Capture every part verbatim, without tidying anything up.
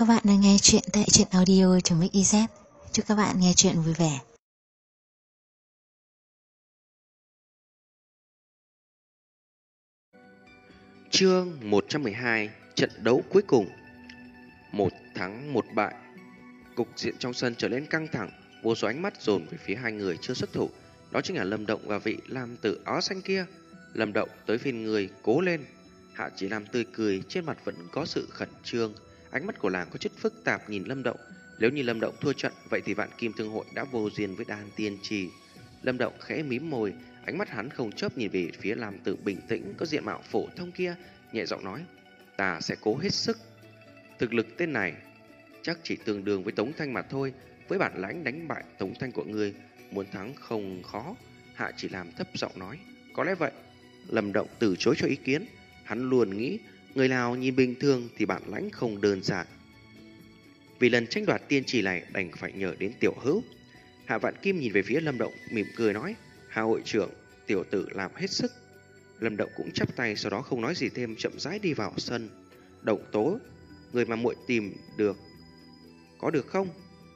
Các bạn đang nghe chuyện tại truyện audio.mixyz. Chúc các bạn nghe chuyện vui vẻ. Chương một trăm mười hai. Trận đấu cuối cùng. Một thắng một bại. Cục diện trong sân trở nên căng thẳng, vô số ánh mắt dồn về phía hai người chưa xuất thủ. Đó chính là Lâm Động và vị nam tử áo xanh kia. Lâm Động tới phiên người, cố lên. Hạ Chỉ Lam tươi cười, trên mặt vẫn có sự khẩn trương. Ánh mắt của nàng có chút phức tạp nhìn Lâm Động. Nếu như Lâm Động thua trận, vậy thì Vạn Kim Thương Hội đã vô duyên với Đan Tiên Trì. Lâm Động khẽ mím môi, ánh mắt hắn không chớp nhìn về phía nam tử bình tĩnh có diện mạo phổ thông kia, nhẹ giọng nói: "Ta sẽ cố hết sức." Thực lực tên này chắc chỉ tương đương với Tống Thanh mà thôi. Với bản lãnh đánh bại Tống Thanh của ngươi, muốn thắng không khó. Hạ Chỉ Lam thấp giọng nói: "Có lẽ vậy." Lâm Động từ chối cho ý kiến. Hắn luôn nghĩ người nào nhìn bình thường thì bản lãnh không đơn giản. Vì lần tranh đoạt tiên trì này đành phải nhờ đến tiểu hữu. Hạ Vạn Kim nhìn về phía Lâm Động, mỉm cười nói: "Hạ hội trưởng, tiểu tử làm hết sức." Lâm Động cũng chắp tay, sau đó không nói gì thêm, chậm rãi đi vào sân. "Động Tố, người mà muội tìm được có được không?"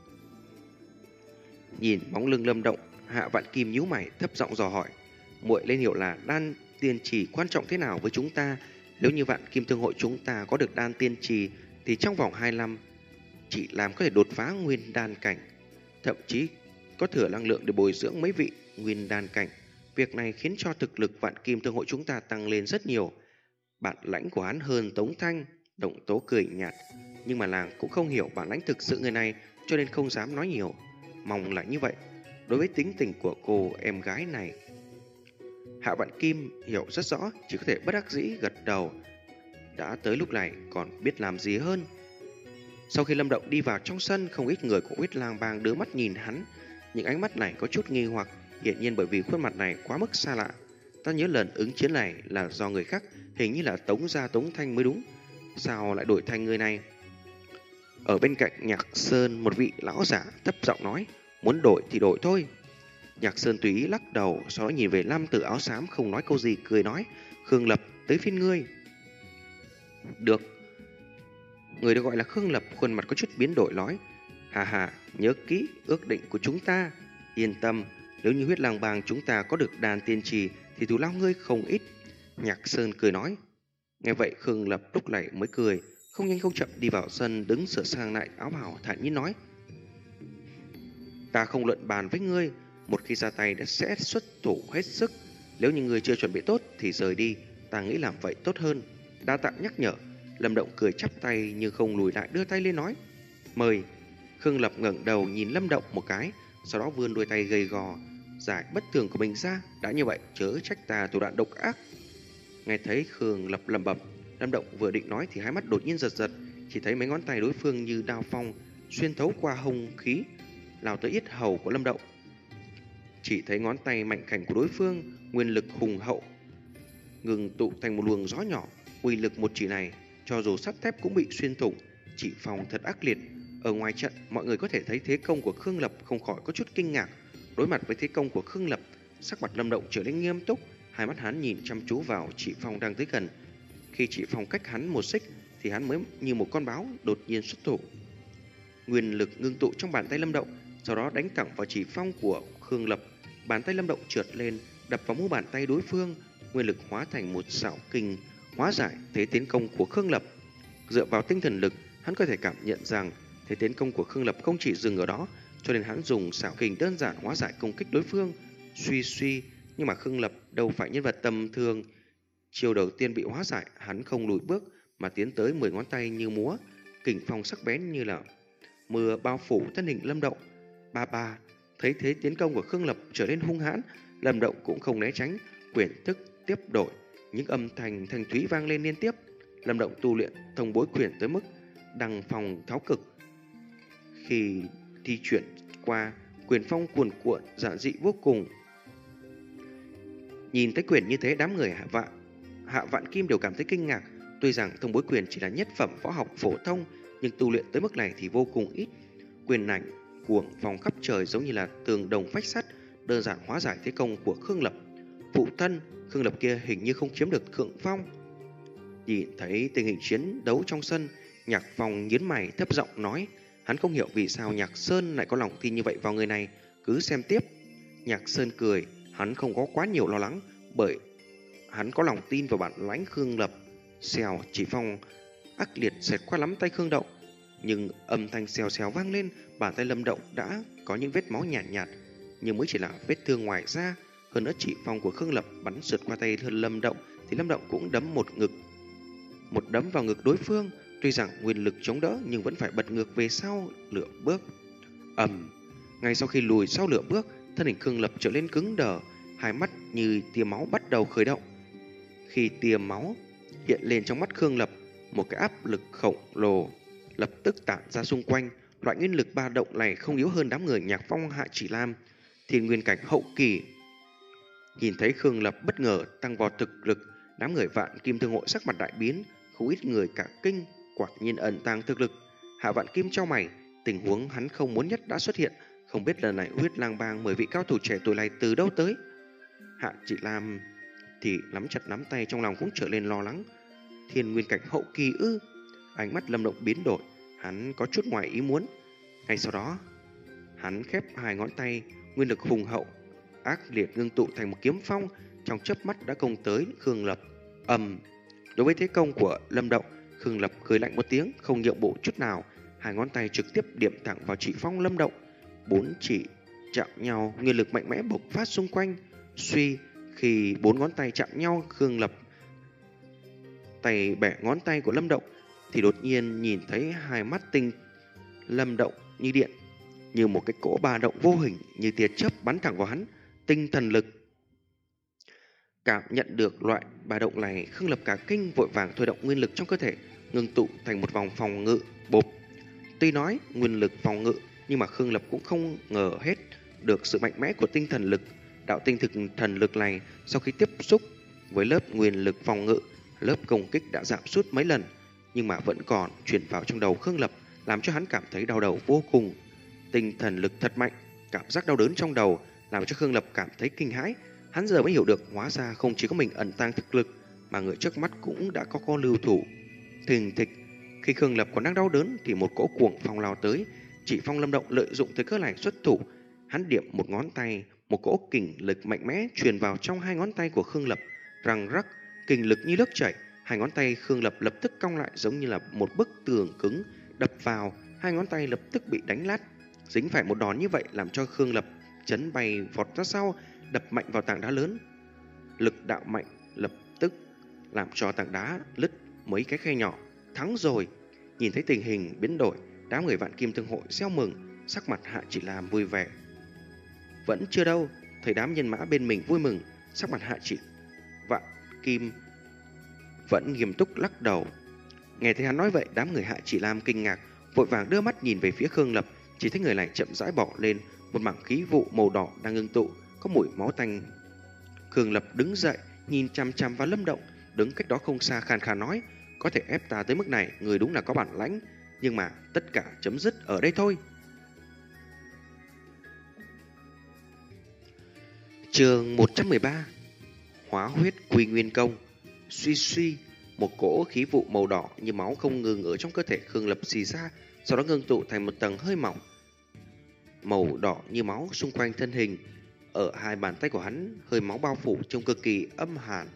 Nhìn bóng lưng Lâm Động, Hạ Vạn Kim nhíu mày, thấp giọng dò hỏi: "Muội lên hiểu là đan tiên trì quan trọng thế nào với chúng ta? Nếu như Vạn Kim Thương Hội chúng ta có được đan tiên trì thì trong vòng hai năm chỉ làm có thể đột phá nguyên đan cảnh, thậm chí có thừa năng lượng để bồi dưỡng mấy vị nguyên đan cảnh. Việc này khiến cho thực lực Vạn Kim Thương Hội chúng ta tăng lên rất nhiều. Bản lãnh của hắn hơn Tống Thanh." Động Tố cười nhạt, nhưng mà nàng cũng không hiểu bản lãnh thực sự người này, cho nên không dám nói nhiều. Mong là như vậy. Đối với tính tình của cô em gái này, Hạ Vạn Kim hiểu rất rõ, chỉ có thể bất đắc dĩ gật đầu. Đã tới lúc này còn biết làm gì hơn. Sau khi Lâm Động đi vào trong sân, không ít người của Huyết Lang Bang đưa mắt nhìn hắn. Những ánh mắt này có chút nghi hoặc, hiển nhiên bởi vì khuôn mặt này quá mức xa lạ. Ta nhớ lần ứng chiến này là do người khác, hình như là Tống gia Tống Thanh mới đúng. Sao lại đổi thành người này? Ở bên cạnh Nhạc Sơn, một vị lão giả thấp giọng nói: "Muốn đổi thì đổi thôi." Nhạc Sơn tùy ý lắc đầu, sau đó nhìn về nam tử áo xám không nói câu gì, cười nói: "Khương Lập, tới phiên ngươi." "Được." Người được gọi là Khương Lập khuôn mặt có chút biến đổi nói: "Hà hà, nhớ kỹ ước định của chúng ta. Yên tâm, nếu như Huyết Lang Bang chúng ta có được đan tiên trì thì thù lao ngươi không ít." Nhạc Sơn cười nói. Nghe vậy Khương Lập lúc này mới cười, không nhanh không chậm đi vào sân, đứng sửa sang lại áo bào, thản nhiên nói: "Ta không luận bàn với ngươi, một khi ra tay đã sẽ xuất thủ hết sức. Nếu như ngươi chưa chuẩn bị tốt thì rời đi, ta nghĩ làm vậy tốt hơn." Đa tạ nhắc nhở. Lâm Động cười chắp tay nhưng không lùi lại, đưa tay lên nói: "Mời." Khương Lập ngẩng đầu nhìn Lâm Động một cái, sau đó vươn đôi tay gầy gò giải bất thường của mình ra: "Đã như vậy, chớ trách ta thủ đoạn độc ác." Nghe thấy Khương Lập lẩm bẩm, Lâm Động vừa định nói thì hai mắt đột nhiên giật giật, chỉ thấy mấy ngón tay đối phương như đao phong xuyên thấu qua hung khí, lao tới yết hầu của Lâm Động. Chỉ thấy ngón tay mạnh khảnh của đối phương, nguyên lực hùng hậu ngừng tụ thành một luồng gió nhỏ. Uy lực một chỉ này, cho dù sắt thép cũng bị xuyên thủng, chỉ phòng thật ác liệt. Ở ngoài trận, mọi người có thể thấy thế công của Khương Lập, không khỏi có chút kinh ngạc. Đối mặt với thế công của Khương Lập, sắc mặt Lâm Động trở nên nghiêm túc, hai mắt hắn nhìn chăm chú vào Chỉ Phong đang tới gần. Khi Chỉ Phong cách hắn một xích thì hắn mới như một con báo đột nhiên xuất thủ. Nguyên lực ngưng tụ trong bàn tay Lâm Động, sau đó đánh thẳng vào Chỉ Phong của Khương Lập. Bàn tay Lâm Động trượt lên, đập vào mu bàn tay đối phương, nguyên lực hóa thành một xảo kình hóa giải thế tiến công của Khương Lập. Dựa vào tinh thần lực, hắn có thể cảm nhận rằng thế tiến công của Khương Lập không chỉ dừng ở đó, cho nên hắn dùng xảo kình đơn giản hóa giải công kích đối phương. Suy suy, nhưng mà Khương Lập đâu phải nhân vật tầm thường. Chiều đầu tiên bị hóa giải, hắn không lùi bước mà tiến tới, mười ngón tay như múa, kình phong sắc bén như là mưa bao phủ thân hình Lâm Động. Ba ba, thấy thế tiến công của Khương Lập trở nên hung hãn, Lâm Động cũng không né tránh, quyền thức tiếp đổi, những âm thanh thanh thúy vang lên liên tiếp. Lâm Động tu luyện thông bối quyền tới mức đăng phòng tháo cực, khi thi chuyển qua, quyền phong cuồn cuộn giản dị vô cùng. Nhìn thấy quyền như thế, đám người Hạ Vạn Hạ Vạn Kim đều cảm thấy kinh ngạc. Tuy rằng thông bối quyền chỉ là nhất phẩm võ học phổ thông, nhưng tu luyện tới mức này thì vô cùng ít. Quyền ảnh cuồng phong khắp trời giống như là tường đồng vách sắt, đơn giản hóa giải thế công của Khương Lập. Phụ thân, Khương Lập kia hình như không chiếm được thượng phong. Nhìn thấy tình hình chiến đấu trong sân, Nhạc Phong nhướng mày thấp giọng nói, hắn không hiểu vì sao Nhạc Sơn lại có lòng tin như vậy vào người này, cứ xem tiếp. Nhạc Sơn cười, hắn không có quá nhiều lo lắng, bởi hắn có lòng tin vào bản lãnh Khương Lập. Xèo, chỉ phong ác liệt xẹt qua lắm tay Khương Động, nhưng âm thanh xèo xèo vang lên, bàn tay Lâm Động đã có những vết máu nhạt nhạt, nhưng mới chỉ là vết thương ngoài da. Hơn nữa chỉ phong của Khương Lập bắn sượt qua tay Lâm Động, thì Lâm Động cũng đấm một ngực, một đấm vào ngực đối phương. Tuy rằng nguyên lực chống đỡ nhưng vẫn phải bật ngược về sau lửa bước. Ầm, ngay sau khi lùi sau lửa bước, thân hình Khương Lập trở lên cứng đờ, hai mắt như tia máu bắt đầu khởi động. Khi tia máu hiện lên trong mắt Khương Lập, một cái áp lực khổng lồ lập tức tản ra xung quanh. Loại nguyên lực ba động này không yếu hơn đám người Nhạc Phong, Hạ Chỉ Lam, Thiên Nguyên cảnh hậu kỳ. Nhìn thấy Khương Lập bất ngờ tăng vọt thực lực, đám người Vạn Kim Thương Hội sắc mặt đại biến, không ít người cả kinh, quả nhiên ẩn tàng thực lực. Hạ Vạn Kim chau mày, tình huống hắn không muốn nhất đã xuất hiện, không biết lần này Huyết Lang Bang mười vị cao thủ trẻ tuổi này từ đâu tới. Hạ Chỉ Lam thì nắm chặt nắm tay, trong lòng cũng trở lên lo lắng. Thiên Nguyên cảnh hậu kỳ ư? Ánh mắt Lâm Động biến đổi, hắn có chút ngoài ý muốn. Ngay sau đó, hắn khép hai ngón tay, nguyên lực hùng hậu ác liệt ngưng tụ thành một kiếm phong, trong chớp mắt đã công tới Khương Lập. Ầm, đối với thế công của Lâm Động, Khương Lập cười lạnh một tiếng, không nhượng bộ chút nào, hai ngón tay trực tiếp điểm thẳng vào chỉ phong Lâm Động. Bốn chỉ chạm nhau, nguyên lực mạnh mẽ bộc phát xung quanh. Suy, khi bốn ngón tay chạm nhau, Khương Lập tay bẻ ngón tay của Lâm Động, thì đột nhiên nhìn thấy hai mắt tinh Lâm Động như điện, như một cái cỗ ba động vô hình như tia chớp bắn thẳng vào hắn. Tinh thần lực. Cảm nhận được loại ba động này, Khương Lập cả kinh, vội vàng thôi động nguyên lực trong cơ thể, ngưng tụ thành một vòng phòng ngự. Bộp. Tuy nói nguyên lực phòng ngự, nhưng mà Khương Lập cũng không ngờ hết được sự mạnh mẽ của tinh thần lực. Đạo tinh thực thần lực này sau khi tiếp xúc với lớp nguyên lực phòng ngự, lớp công kích đã giảm sút mấy lần, nhưng mà vẫn còn truyền vào trong đầu Khương Lập, làm cho hắn cảm thấy đau đầu vô cùng. Tinh thần lực thật mạnh, cảm giác đau đớn trong đầu làm cho Khương Lập cảm thấy kinh hãi. Hắn giờ mới hiểu được, hóa ra không chỉ có mình ẩn tàng thực lực, mà người trước mắt cũng đã có con lưu thủ. Thình thịch, khi Khương Lập còn đang đau đớn thì một cỗ cuồng phong lao tới. Chỉ phong Lâm Động lợi dụng thời cơ này xuất thủ, hắn điểm một ngón tay, một cỗ kình lực mạnh mẽ truyền vào trong hai ngón tay của Khương Lập. Răng rắc, kình lực như nước chảy, hai ngón tay Khương Lập lập tức cong lại giống như là một bức tường cứng, đập vào, hai ngón tay lập tức bị đánh lát. Dính phải một đòn như vậy làm cho Khương Lập chấn bay vọt ra sau, đập mạnh vào tảng đá lớn. Lực đạo mạnh lập tức làm cho tảng đá lứt mấy cái khe nhỏ. Thắng rồi. Nhìn thấy tình hình biến đổi, đám người Vạn Kim Thương Hội reo mừng, sắc mặt Hạ Chỉ Lam vui vẻ. Vẫn chưa đâu. Thấy đám nhân mã bên mình vui mừng, sắc mặt Hạ Chỉ Vạn Kim vẫn nghiêm túc lắc đầu. Nghe thấy hắn nói vậy, đám người Hạ Chỉ Lam kinh ngạc, vội vàng đưa mắt nhìn về phía Khương Lập. Chỉ thấy người này chậm rãi bỏ lên một mảng khí vụ màu đỏ đang ngưng tụ, có mùi máu tanh. Khương Lập đứng dậy, nhìn chằm chằm vào Lâm Động, đứng cách đó không xa, khàn khàn nói: có thể ép ta tới mức này, người đúng là có bản lãnh, nhưng mà tất cả chấm dứt ở đây thôi. Chương một trăm mười ba. Hóa huyết quy nguyên công. Suy suy, một cỗ khí vụ màu đỏ như máu không ngừng ở trong cơ thể Khương Lập xì ra, sau đó ngưng tụ thành một tầng hơi mỏng màu đỏ như máu xung quanh thân hình. Ở hai bàn tay của hắn, hơi máu bao phủ trông cực kỳ âm hàn.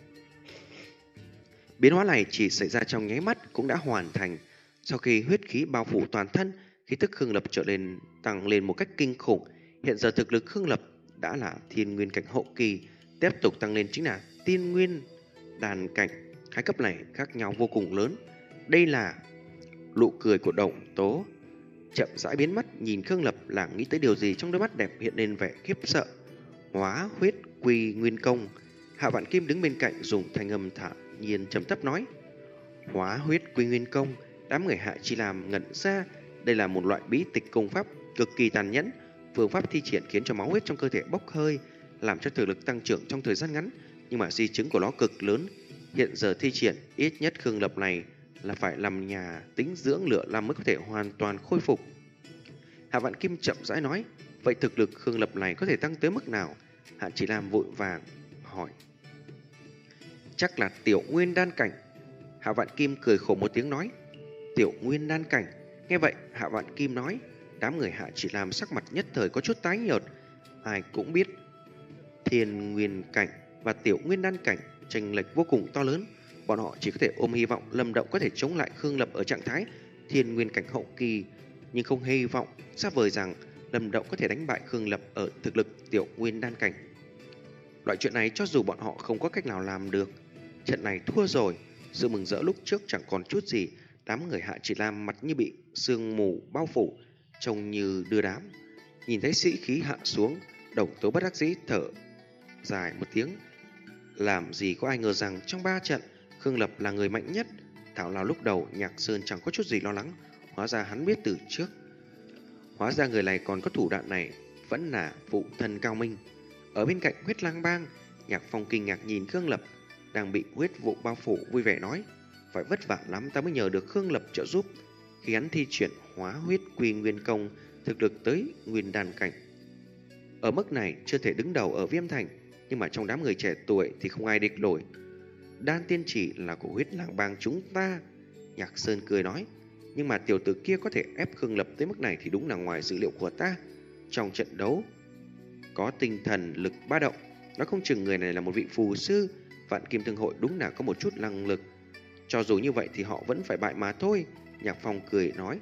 Biến hóa này chỉ xảy ra trong nháy mắt cũng đã hoàn thành. Sau khi huyết khí bao phủ toàn thân, khí tức Khương Lập trở lên tăng lên một cách kinh khủng. Hiện giờ thực lực Khương Lập đã là Thiên Nguyên cảnh hậu kỳ, tiếp tục tăng lên chính là Tiên Nguyên đàn cảnh. Hai cấp này khác nhau vô cùng lớn. Đây là nụ cười của Đồng Tố chậm rãi biến mất, nhìn Khương Lập là nghĩ tới điều gì, trong đôi mắt đẹp hiện lên vẻ khiếp sợ. Hóa huyết quy nguyên công. Hạ Vạn Kim đứng bên cạnh dùng thanh âm thản nhiên trầm thấp nói: hóa huyết quy nguyên công. Đám người Hạ Chỉ Lam ngẩn ra, đây là một loại bí tịch công pháp cực kỳ tàn nhẫn. Phương pháp thi triển khiến cho máu huyết trong cơ thể bốc hơi, làm cho thực lực tăng trưởng trong thời gian ngắn, nhưng mà di chứng của nó cực lớn. Hiện giờ thi triển, ít nhất Khương Lập này là phải làm nhà tính dưỡng lửa làm mới có thể hoàn toàn khôi phục. Hạ Vạn Kim chậm rãi nói: vậy thực lực Khương Lập này có thể tăng tới mức nào? Hạ Chỉ Lam vội vàng hỏi: chắc là tiểu nguyên đan cảnh. Hạ Vạn Kim cười khổ một tiếng nói: tiểu nguyên đan cảnh. Nghe vậy, Hạ Vạn Kim nói. Đám người Hạ Chỉ Lam sắc mặt nhất thời có chút tái nhợt. Ai cũng biết thiên nguyên cảnh và tiểu nguyên đan cảnh chênh lệch vô cùng to lớn. Bọn họ chỉ có thể ôm hy vọng Lâm Động có thể chống lại Khương Lập ở trạng thái thiên nguyên cảnh hậu kỳ, nhưng không hy vọng xa vời rằng Lâm Động có thể đánh bại Khương Lập ở thực lực tiểu nguyên đan cảnh. Loại chuyện này cho dù bọn họ không có cách nào làm được, trận này thua rồi. Sự mừng rỡ lúc trước chẳng còn chút gì. Đám người Hạ Chỉ Lam mặt như bị sương mù bao phủ, trông như đưa đám. Nhìn thấy sĩ khí hạ xuống, Đồng Tố bất đắc dĩ thở dài một tiếng. Làm gì có ai ngờ rằng trong ba trận, Khương Lập là người mạnh nhất. Thảo nào lúc đầu Nhạc Sơn chẳng có chút gì lo lắng, hóa ra hắn biết từ trước. Hóa ra người này còn có thủ đoạn này, vẫn là phụ thân cao minh. Ở bên cạnh Huyết Lang Bang, Nhạc Phong kinh ngạc nhìn Khương Lập đang bị huyết vụ bao phủ, vui vẻ nói: phải vất vả lắm ta mới nhờ được Khương Lập trợ giúp. Khi hắn thi triển hóa huyết quy nguyên công, thực lực tới nguyên đan cảnh. Ở mức này chưa thể đứng đầu ở Viêm Thành, nhưng mà trong đám người trẻ tuổi thì không ai địch nổi. Đan tiên chỉ là của Huyết Lang Bang chúng ta. Nhạc Sơn cười nói: nhưng mà tiểu tử kia có thể ép Khương Lập tới mức này thì đúng là ngoài dự liệu của ta. Trong trận đấu có tinh thần lực ba động, nói không chừng người này là một vị phù sư. Vạn Kim Thương Hội đúng là có một chút năng lực. Cho dù như vậy thì họ vẫn phải bại mà thôi. Nhạc Phong cười nói: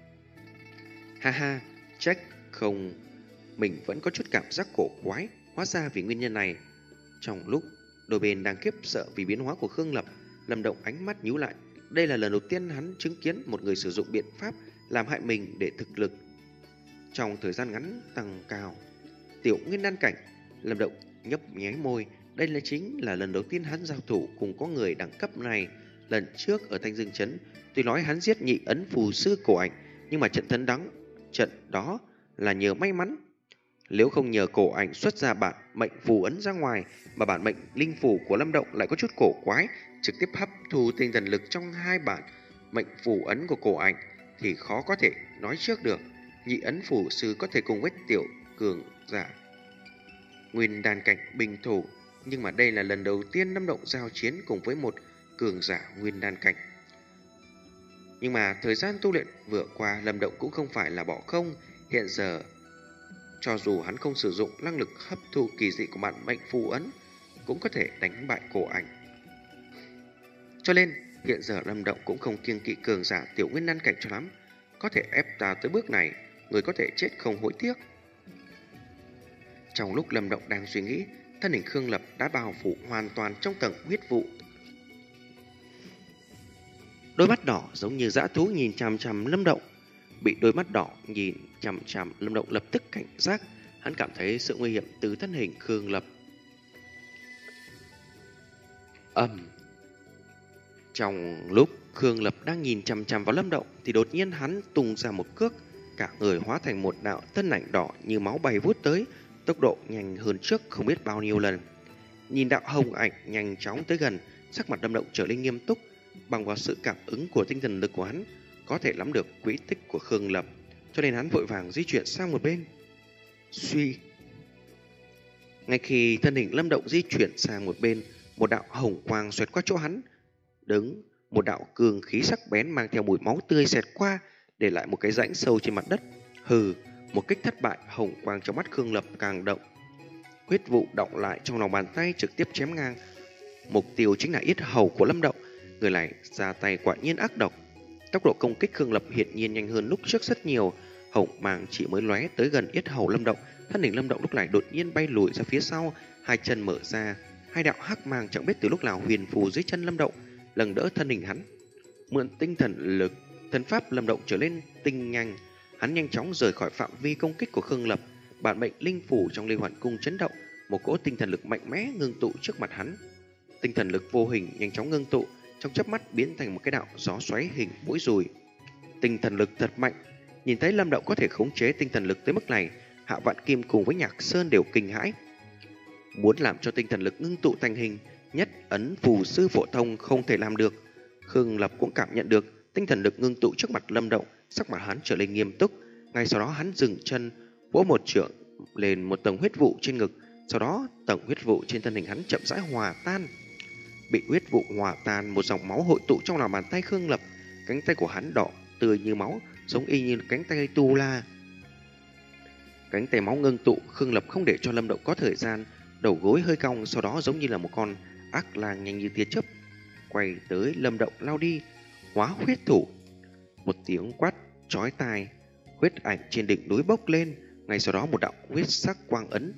ha ha, trách không, mình vẫn có chút cảm giác cổ quái. Hóa ra vì nguyên nhân này. Trong lúc đôi bên đang khiếp sợ vì biến hóa của Khương Lập, Lâm Động ánh mắt nhíu lại. Đây là lần đầu tiên hắn chứng kiến một người sử dụng biện pháp làm hại mình để thực lực trong thời gian ngắn tăng cao. Tiểu nguyên đan cảnh. Lâm Động nhấp nháy môi. Đây là chính là lần đầu tiên hắn giao thủ cùng có người đẳng cấp này. Lần trước ở Thanh Dương Trấn, tuy nói hắn giết nhị ấn phù sư Cổ Ảnh, nhưng mà trận thắng đắng trận đó là nhờ may mắn. Nếu không nhờ Cổ Ảnh xuất ra bản mệnh phù ấn ra ngoài, mà bản mệnh linh phù của Lâm Động lại có chút cổ quái, trực tiếp hấp thu tinh thần lực trong hai bản mệnh phù ấn của Cổ Ảnh, thì khó có thể nói trước được nhị ấn phù sư có thể cùng với tiểu cường giả nguyên đan cảnh bình thủ. Nhưng mà đây là lần đầu tiên Lâm Động giao chiến cùng với một cường giả nguyên đan cảnh. Nhưng mà thời gian tu luyện vừa qua, Lâm Động cũng không phải là bỏ không. Hiện giờ cho dù hắn không sử dụng năng lực hấp thu kỳ dị của bản mệnh phù ấn, cũng có thể đánh bại Cổ Ảnh. Cho nên hiện giờ Lâm Động cũng không kiêng kỵ cường giả tiểu nguyên đan cảnh cho lắm. Có thể ép ta tới bước này, người có thể chết không hối tiếc. Trong lúc Lâm Động đang suy nghĩ, thân hình Khương Lập đã bao phủ hoàn toàn trong tầng huyết vụ. Đôi mắt đỏ giống như dã thú nhìn chằm chằm Lâm Động. Bị đôi mắt đỏ nhìn chằm chằm, Lâm Động lập tức cảnh giác. Hắn cảm thấy sự nguy hiểm từ thân hình Khương Lập. Ầm. Trong lúc Khương Lập đang nhìn chằm chằm vào Lâm Động thì đột nhiên hắn tung ra một cước, cả người hóa thành một đạo thân ảnh đỏ như máu bay vút tới, tốc độ nhanh hơn trước không biết bao nhiêu lần. Nhìn đạo hồng ảnh nhanh chóng tới gần, sắc mặt Lâm Động trở nên nghiêm túc. Bằng vào sự cảm ứng của tinh thần lực của hắn, có thể nắm được quỹ tích của Khương Lập, cho nên hắn vội vàng di chuyển sang một bên. Suy. Ngay khi thân hình Lâm Động di chuyển sang một bên, một đạo hồng quang xoẹt qua chỗ hắn đứng, một đạo cường khí sắc bén mang theo mùi máu tươi xẹt qua, để lại một cái rãnh sâu trên mặt đất. Hừ, một kích thất bại, hồng quang trong mắt Khương Lập càng động. Huyết vụ động lại trong lòng bàn tay, trực tiếp chém ngang. Mục tiêu chính là yết hầu của Lâm Động. Người này ra tay quả nhiên ác độc. Tốc độ công kích Khương Lập hiển nhiên nhanh hơn lúc trước rất nhiều. Hồng mang chỉ mới lóe tới gần yết hầu Lâm Động, thân hình Lâm Động lúc này đột nhiên bay lùi ra phía sau, hai chân mở ra, hai đạo hắc mang chẳng biết từ lúc nào huyền phù dưới chân Lâm Động, lần đỡ thân hình hắn. Mượn tinh thần lực, thần pháp Lâm Động trở lên tinh nhanh, hắn nhanh chóng rời khỏi phạm vi công kích của Khương Lập. Bản mệnh linh phủ trong Lê Hoàn Cung chấn động, một cỗ tinh thần lực mạnh mẽ ngưng tụ trước mặt hắn. Tinh thần lực vô hình nhanh chóng ngưng tụ, trong chớp mắt biến thành một cái đạo gió xoáy hình mũi dùi. Tinh thần lực thật mạnh. Nhìn thấy Lâm Động có thể khống chế tinh thần lực tới mức này, Hạ Vạn Kim cùng với Nhạc Sơn đều kinh hãi. Muốn làm cho tinh thần lực ngưng tụ thành hình, nhất ấn phù sư phổ thông không thể làm được. Khương Lập cũng cảm nhận được tinh thần lực ngưng tụ trước mặt Lâm Động, sắc mặt hắn trở nên nghiêm túc. Ngay sau đó hắn dừng chân, vỗ một trượng lên một tầng huyết vụ trên ngực, sau đó tầng huyết vụ trên thân hình hắn chậm rãi hòa tan. Bị huyết vụ hòa tan, một dòng máu hội tụ trong lòng bàn tay Khương Lập. Cánh tay của hắn đỏ tươi như máu, giống y như cánh tay tu la. Cánh tay máu ngưng tụ, Khương Lập không để cho Lâm Động có thời gian, đầu gối hơi cong, sau đó giống như là một con ác lang nhanh như tia chớp quay tới Lâm Động lao đi. Hóa huyết thủ. Một tiếng quát chói tai, huyết ảnh trên đỉnh núi bốc lên, ngay sau đó một đạo huyết sắc quang ấn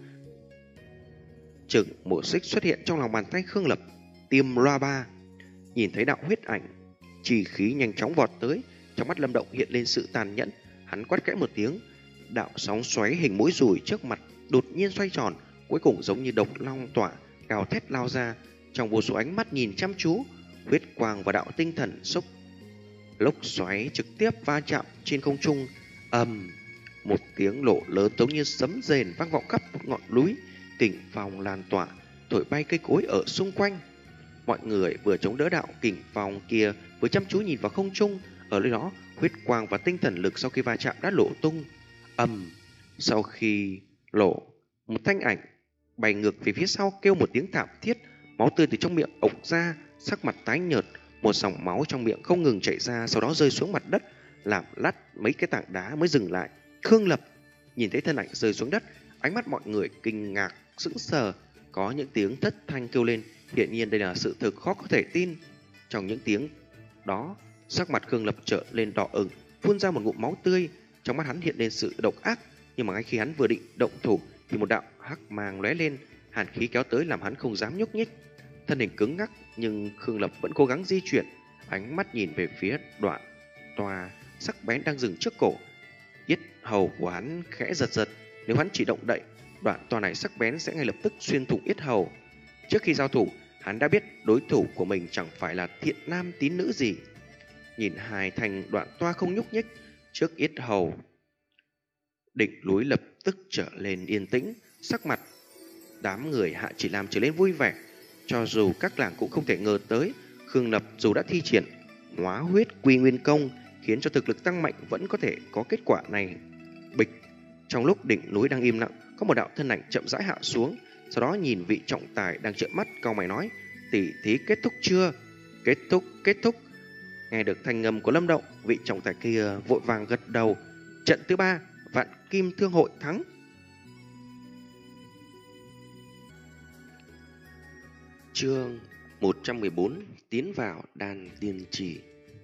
chừng một xích xuất hiện trong lòng bàn tay Khương Lập. Tiêm loa ba. Nhìn thấy đạo huyết ảnh, chỉ khí nhanh chóng vọt tới, trong mắt Lâm Động hiện lên sự tàn nhẫn. Hắn quát khẽ một tiếng, đạo sóng xoáy hình mũi dùi trước mặt đột nhiên xoay tròn, cuối cùng giống như độc long tỏa, gào thét lao ra. Trong vô số ánh mắt nhìn chăm chú, huyết quang và đạo tinh thần xúc lốc xoáy trực tiếp va chạm trên không trung. Ầm, một tiếng nổ lớn giống như sấm rền vang vọng khắp một ngọn núi, kình phong lan tỏa, thổi bay cây cối ở xung quanh. Mọi người vừa chống đỡ đạo kình phong kia, vừa chăm chú nhìn vào không trung. Ở nơi đó, huyết quang và tinh thần lực sau khi va chạm đã nổ tung. Ầm, sau khi nổ, một thanh ảnh bay ngược về phía sau kêu một tiếng thảm thiết, máu tươi từ trong miệng ộc ra, sắc mặt tái nhợt, một dòng máu trong miệng không ngừng chảy ra, sau đó rơi xuống mặt đất, làm lát mấy cái tảng đá mới dừng lại. Khương Lập nhìn thấy thân ảnh rơi xuống đất, ánh mắt mọi người kinh ngạc, sững sờ, có những tiếng thất thanh kêu lên. Hiển nhiên đây là sự thực khó có thể tin. Trong những tiếng đó, sắc mặt Khương Lập trở lên đỏ ửng, phun ra một ngụm máu tươi, trong mắt hắn hiện lên sự độc ác. Nhưng mà ngay khi hắn vừa định động thủ thì một đạo hắc mang lóe lên, hàn khí kéo tới làm hắn không dám nhúc nhích. Thân hình cứng ngắc, nhưng Khương Lập vẫn cố gắng di chuyển, ánh mắt nhìn về phía đoạn tòa sắc bén đang dừng trước cổ. Yết hầu của hắn khẽ giật giật, nếu hắn chỉ động đậy, đoạn tòa này sắc bén sẽ ngay lập tức xuyên thủng yết hầu. Trước khi giao thủ, hắn đã biết đối thủ của mình chẳng phải là thiện nam tín nữ gì. Nhìn hai thành đoạn toa không nhúc nhích trước yết hầu, đỉnh núi lập tức trở lên yên tĩnh, sắc mặt đám người Hạ Chỉ Lam trở lên vui vẻ. Cho dù các làng cũng không thể ngờ tới, Khương Lập dù đã thi triển hóa huyết quy nguyên công, khiến cho thực lực tăng mạnh, vẫn có thể có kết quả này. Bịch, trong lúc đỉnh núi đang im lặng, có một đạo thân ảnh chậm rãi hạ xuống, sau đó nhìn vị trọng tài đang trợn mắt cau mày nói: "Tỷ thí kết thúc chưa?" "Kết thúc, kết thúc." Nghe được thanh âm của Lâm Động, vị trọng tài kia vội vàng gật đầu. Trận thứ ba, Vạn Kim Thương Hội thắng. Chương một trăm mười bốn, tiến vào đan tiên trì.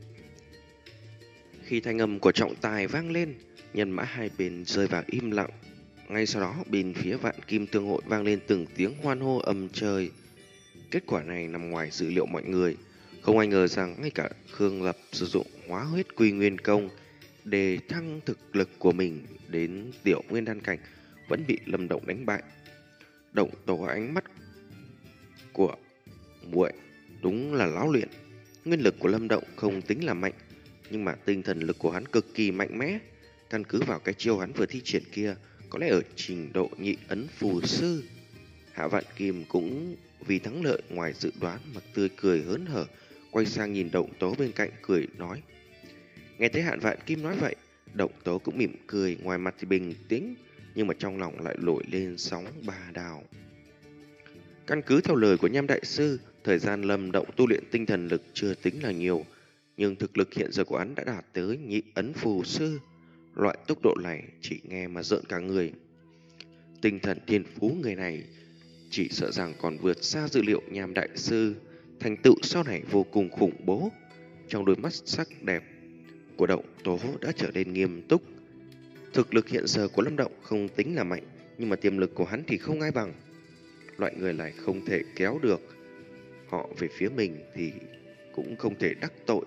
Khi thanh âm của trọng tài vang lên, nhân mã hai bên rơi vào im lặng. Ngay sau đó, bên phía Vạn Kim Thương Hội vang lên từng tiếng hoan hô ầm trời. Kết quả này nằm ngoài dự liệu mọi người. Không ai ngờ rằng ngay cả Khương Lập sử dụng hóa huyết quy nguyên công để thăng thực lực của mình đến tiểu nguyên đan cảnh vẫn bị Lâm Động đánh bại. Động Tố ánh mắt của muội đúng là lão luyện. Nguyên lực của Lâm Động không tính là mạnh, nhưng mà tinh thần lực của hắn cực kỳ mạnh mẽ. Căn cứ vào cái chiêu hắn vừa thi triển kia, có lẽ ở trình độ nhị ấn phù sư. Hạ Vạn Kim cũng vì thắng lợi ngoài dự đoán mà tươi cười hớn hở, quay sang nhìn Động Tố bên cạnh cười nói. Nghe thấy Hạ Vạn Kim nói vậy, Động Tố cũng mỉm cười, ngoài mặt thì bình tĩnh, nhưng mà trong lòng lại nổi lên sóng ba đào. Căn cứ theo lời của Nham Đại Sư, thời gian Lâm Động tu luyện tinh thần lực chưa tính là nhiều, nhưng thực lực hiện giờ của hắn đã đạt tới nhị ấn phù sư. Loại tốc độ này chỉ nghe mà rợn cả người. Tinh thần thiên phú người này chỉ sợ rằng còn vượt xa dự liệu Nham Đại Sư, thành tựu sau này vô cùng khủng bố. Trong đôi mắt sắc đẹp của Động Tố đã trở nên nghiêm túc. Thực lực hiện giờ của Lâm Động không tính là mạnh, nhưng mà tiềm lực của hắn thì không ai bằng. Loại người này không thể kéo được họ về phía mình thì cũng không thể đắc tội.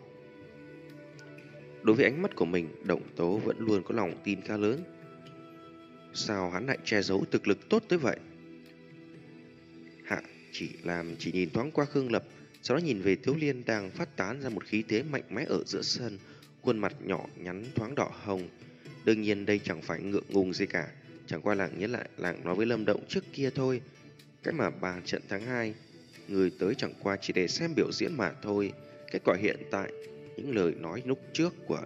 Đối với ánh mắt của mình, Động Tố vẫn luôn có lòng tin khá lớn. Sao hắn lại che giấu thực lực tốt tới vậy? Hạ Chỉ Lam chỉ nhìn thoáng qua Khương Lập, sau đó nhìn về Thiếu Liên đang phát tán ra một khí thế mạnh mẽ ở giữa sân, khuôn mặt nhỏ nhắn thoáng đỏ hồng. Đương nhiên đây chẳng phải ngượng ngùng gì cả, chẳng qua làng nhớ lại làng nói với Lâm Động trước kia thôi. Cái mà ba trận tháng hai, người tới chẳng qua chỉ để xem biểu diễn mà thôi. Kết quả hiện tại, những lời nói lúc trước của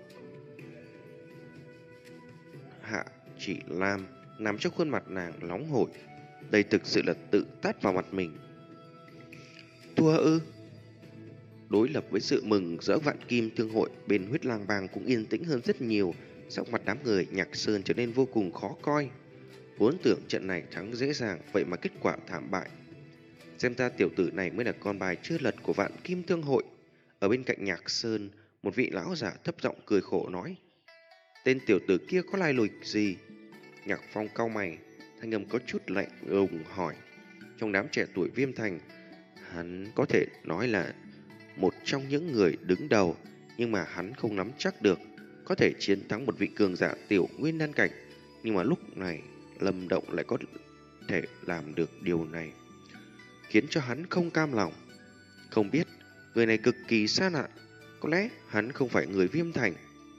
Hạ Chỉ Lam nằm trong khuôn mặt nàng nóng hổi. Đây thực sự là tự tát vào mặt mình. Thua ư? Đối lập với sự mừng rỡ vạn kim thương hội, bên Huyết Lang Bang cũng yên tĩnh hơn rất nhiều. Sắc mặt đám người Nhạc Sơn trở nên vô cùng khó coi. Vốn tưởng trận này thắng dễ dàng, vậy mà kết quả thảm bại. Xem ra tiểu tử này mới là con bài chưa lật của vạn kim thương hội. Ở bên cạnh Nhạc Sơn, một vị lão giả thấp giọng cười khổ nói: tên tiểu tử kia có lai lịch gì? Nhạc Phong cau mày, thanh âm có chút lạnh lùng hỏi. Trong đám trẻ tuổi Viêm Thành, hắn có thể nói là một trong những người đứng đầu, nhưng mà hắn không nắm chắc được có thể chiến thắng một vị cường giả tiểu nguyên đan cảnh. Nhưng mà lúc này Lâm Động lại có thể làm được điều này, khiến cho hắn không cam lòng. Không biết người này cực kỳ xa lạ, có lẽ hắn không phải người Viêm Thành.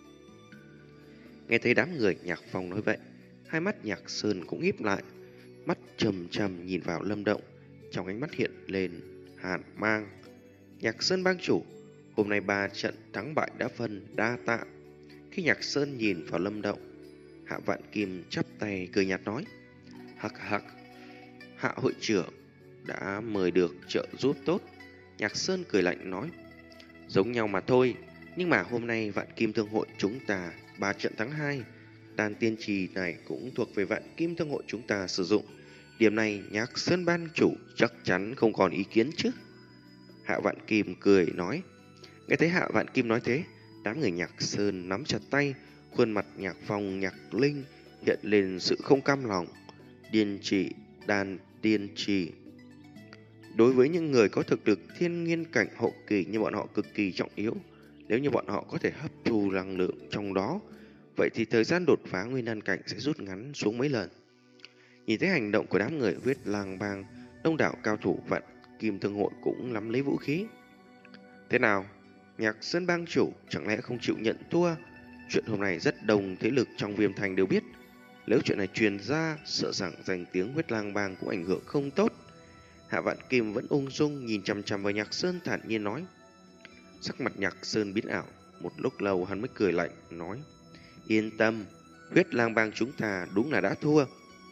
Nghe thấy đám người Nhạc Phong nói vậy, hai mắt Nhạc Sơn cũng híp lại, mắt trầm trầm nhìn vào Lâm Động, trong ánh mắt hiện lên hàn mang. Nhạc Sơn bang chủ, hôm nay ba trận thắng bại đã phân, đa tạ. Khi Nhạc Sơn nhìn vào Lâm Động, Hạ Vạn Kim chắp tay cười nhạt nói: hắc hắc, Hạ hội trưởng đã mời được trợ giúp tốt. Nhạc Sơn cười lạnh nói: giống nhau mà thôi, nhưng mà hôm nay Vạn Kim Thương hội chúng ta ba trận thắng hai, đan tiên trì này cũng thuộc về Vạn Kim Thương hội chúng ta sử dụng. Điểm này Nhạc Sơn ban chủ chắc chắn không còn ý kiến chứ? Hạ Vạn Kim cười nói. Nghe thấy Hạ Vạn Kim nói thế, đám người Nhạc Sơn nắm chặt tay, khuôn mặt Nhạc Phong, Nhạc Linh hiện lên sự không cam lòng. Điên trì, đan tiên trì đối với những người có thực lực thiên nghiên cảnh hậu kỳ như bọn họ cực kỳ trọng yếu. Nếu như bọn họ có thể hấp thu năng lượng trong đó, vậy thì thời gian đột phá nguyên đan cảnh sẽ rút ngắn xuống mấy lần. Nhìn thấy hành động của đám người Huyết Lang Bang, đông đảo cao thủ Vạn Kim Thương hội cũng nắm lấy vũ khí. Thế nào, Nhạc Sơn bang chủ chẳng lẽ không chịu nhận thua? Chuyện hôm nay rất đông thế lực trong Viêm Thành đều biết. Nếu chuyện này truyền ra, sợ rằng danh tiếng Huyết Lang Bang cũng ảnh hưởng không tốt. Hạ Vạn Kim vẫn ung dung nhìn chằm chằm vào Nhạc Sơn, thản nhiên nói. Sắc mặt Nhạc Sơn biến ảo, một lúc lâu hắn mới cười lạnh nói: yên tâm, Huyết Lang Bang chúng ta đúng là đã thua.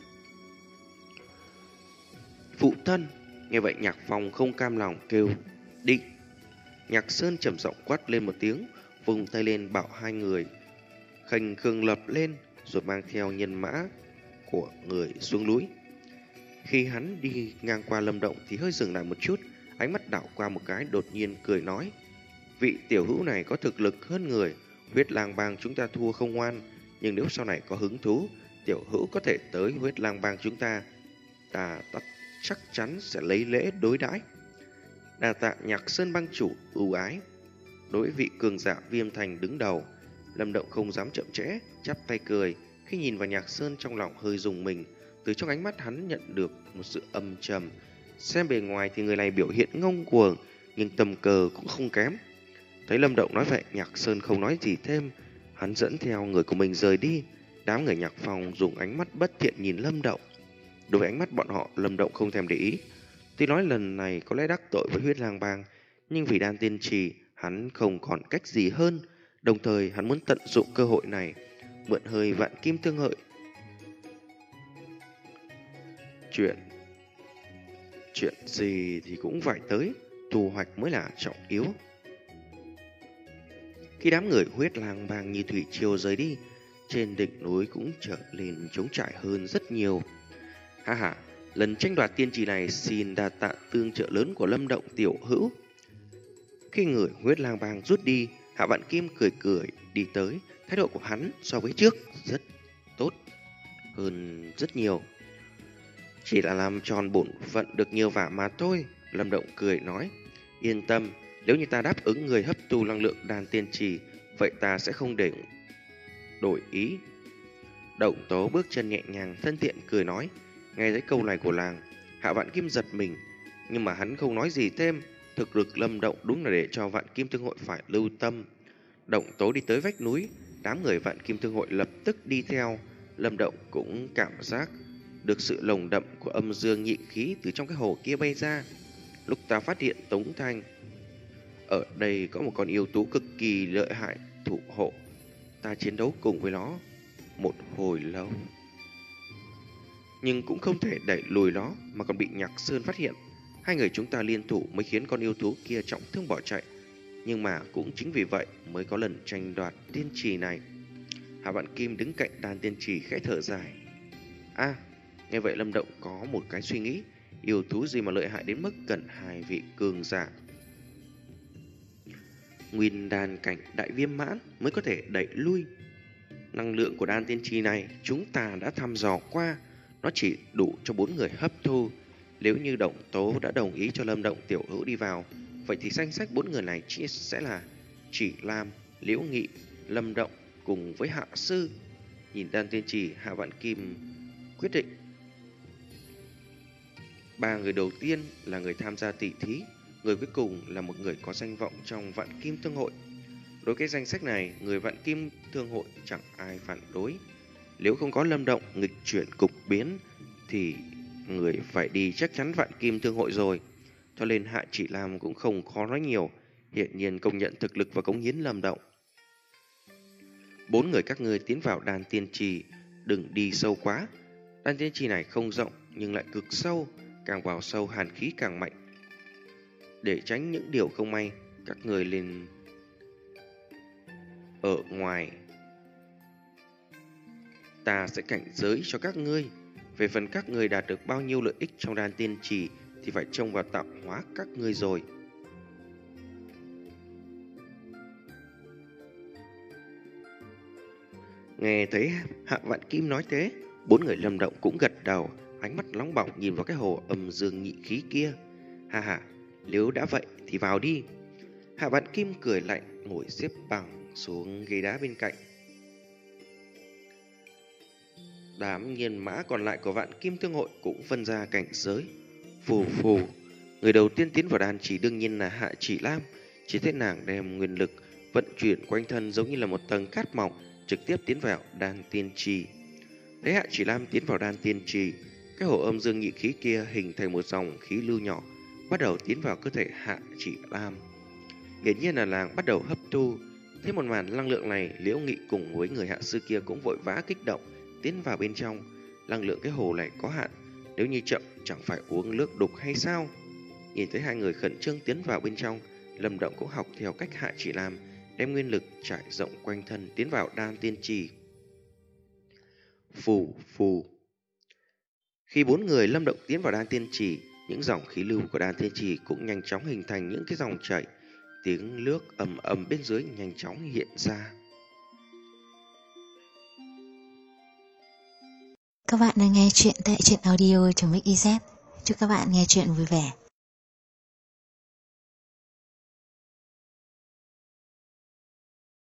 Phụ thân. Nghe vậy Nhạc Phong không cam lòng kêu: đi. Nhạc Sơn trầm giọng quát lên một tiếng, vùng tay lên bảo hai người khanh khương lập lên, rồi mang theo nhân mã của người xuống núi. Khi hắn đi ngang qua Lâm Động thì hơi dừng lại một chút, ánh mắt đảo qua một cái, đột nhiên cười nói: vị tiểu hữu này có thực lực hơn người. Huyết Lang Bang chúng ta thua không ngoan, nhưng nếu sau này có hứng thú, tiểu hữu có thể tới Huyết Lang Bang chúng ta, ta tất chắc chắn sẽ lấy lễ đối đãi. Đa tạ Nhạc Sơn bang chủ ưu ái. Đối với vị cường giả Viêm Thành đứng đầu, Lâm Động không dám chậm trễ, chắp tay cười. Khi nhìn vào Nhạc Sơn, trong lòng hơi rùng mình. Từ trong ánh mắt hắn nhận được một sự âm trầm. Xem bề ngoài thì người này biểu hiện ngông cuồng, nhưng tầm cờ cũng không kém. Thấy Lâm Động nói vậy, Nhạc Sơn không nói gì thêm, hắn dẫn theo người của mình rời đi. Đám người Nhạc Phong dùng ánh mắt bất thiện nhìn Lâm Động. Đối với ánh mắt bọn họ, Lâm Động không thèm để ý. Tuy nói lần này có lẽ đắc tội với Huyết Lang Bang, nhưng vì đan tiên trì, hắn không còn cách gì hơn. Đồng thời hắn muốn tận dụng cơ hội này, mượn hơi Vạn Kim Thương hội. Chuyện Chuyện gì thì cũng phải tới, thu hoạch mới là trọng yếu. Khi đám người Huyết Lang Bang như thủy triều rời đi, trên đỉnh núi cũng trở nên trống trải hơn rất nhiều. Ha ha, lần tranh đoạt tiên trì này xin đa tạ tương trợ lớn của Lâm Động tiểu hữu. Khi người Huyết Lang Bang rút đi, Hạ Vạn Kim cười cười đi tới. Thái độ của hắn so với trước rất tốt hơn rất nhiều. Chỉ là làm tròn bổn phận được nhiều vả mà thôi. Lâm Động cười nói: yên tâm, nếu như ta đáp ứng người hấp thu năng lượng đan tiên trì, vậy ta sẽ không để đổi ý. Động Tố bước chân nhẹ nhàng thân thiện cười nói. Nghe thấy câu này của làng, Hạ Vạn Kim giật mình, nhưng mà hắn không nói gì thêm. Thực lực Lâm Động đúng là để cho Vạn Kim Thương hội phải lưu tâm. Động Tố đi tới vách núi, đám người Vạn Kim Thương hội lập tức đi theo. Lâm Động cũng cảm giác được sự lồng đậm của âm dương nhị khí từ trong cái hồ kia bay ra. Lúc ta phát hiện Tống Thanh ở đây có một con yêu thú cực kỳ lợi hại thủ hộ, ta chiến đấu cùng với nó một hồi lâu, nhưng cũng không thể đẩy lùi nó, mà còn bị Nhạc Sơn phát hiện. Hai người chúng ta liên thủ mới khiến con yêu thú kia trọng thương bỏ chạy. Nhưng mà cũng chính vì vậy mới có lần tranh đoạt tiên trì này. Hạ Vạn Kim đứng cạnh đan tiên trì khẽ thở dài. A, nghe vậy Lâm Động có một cái suy nghĩ, yêu thú gì mà lợi hại đến mức cần hai vị cường giả nguyên đan cảnh đại viêm mãn mới có thể đẩy lui. Năng lượng của đan tiên trì này chúng ta đã thăm dò qua, nó chỉ đủ cho bốn người hấp thu. Nếu như Động Tố đã đồng ý cho Lâm Động tiểu hữu đi vào, vậy thì danh sách bốn người này chỉ sẽ là Chỉ Lam, Liễu Nghị, Lâm Động cùng với Hạ Sư. Nhìn đan tiên trì, Hạ Vạn Kim quyết định ba người đầu tiên là người tham gia tỷ thí, người cuối cùng là một người có danh vọng trong Vạn Kim Thương hội. Đối với danh sách này, người Vạn Kim Thương hội chẳng ai phản đối. Nếu không có Lâm Động nghịch chuyển cục biến thì người phải đi chắc chắn Vạn Kim Thương hội rồi. Cho nên Hạ Chỉ Lam cũng không khó nói nhiều, hiện nhiên công nhận thực lực và cống hiến Lâm Động. Bốn người các ngươi tiến vào đan tiên trì, đừng đi sâu quá. Đan tiên trì này không rộng nhưng lại cực sâu, càng vào sâu hàn khí càng mạnh. Để tránh những điều không may, các người lên ở ngoài, ta sẽ cảnh giới cho các ngươi. Về phần các người đạt được bao nhiêu lợi ích trong đan tiên trì thì phải trông vào tạo hóa các ngươi rồi. Nghe thấy Hạ Vạn Kim nói thế, bốn người Lâm Động cũng gật đầu, ánh mắt nóng bỏng nhìn vào cái hồ âm dương nhị khí kia. Ha ha, nếu đã vậy thì vào đi. Hạ Vạn Kim cười lạnh, ngồi xếp bằng xuống ghế đá bên cạnh. Đám nghiền mã còn lại của Vạn Kim Thương hội cũng phân ra cảnh giới. Phù phù, người đầu tiên tiến vào đan chỉ đương nhiên là Hạ Chỉ Lam. Chỉ thấy nàng đem nguyên lực vận chuyển quanh thân giống như là một tầng cát mỏng, trực tiếp tiến vào đan tiên trì. Thấy Hạ Chỉ Lam tiến vào đan tiên trì, cái hồ âm dương nhị khí kia hình thành một dòng khí lưu nhỏ, bắt đầu tiến vào cơ thể Hạ Chỉ Lam. Hiển nhiên là nàng bắt đầu hấp thu. Thế một màn năng lượng này, Liễu Nghị cùng với người Hạ Sư kia cũng vội vã kích động tiến vào bên trong. Năng lượng cái hồ này có hạn, nếu như chậm chẳng phải uống nước đục hay sao? Nhìn thấy hai người khẩn trương tiến vào bên trong, Lâm Động cũng học theo cách Hạ Chỉ Lam, đem nguyên lực trải rộng quanh thân tiến vào đan tiên trì. Phù phù. Khi bốn người Lâm Động tiến vào đan tiên trì, những dòng khí lưu của đan tiên trì cũng nhanh chóng hình thành những cái dòng chảy, tiếng nước ầm ầm bên dưới nhanh chóng hiện ra. Các bạn đang nghe chuyện tại truyện audio chấm ích i zét. Chúc các bạn nghe chuyện vui vẻ.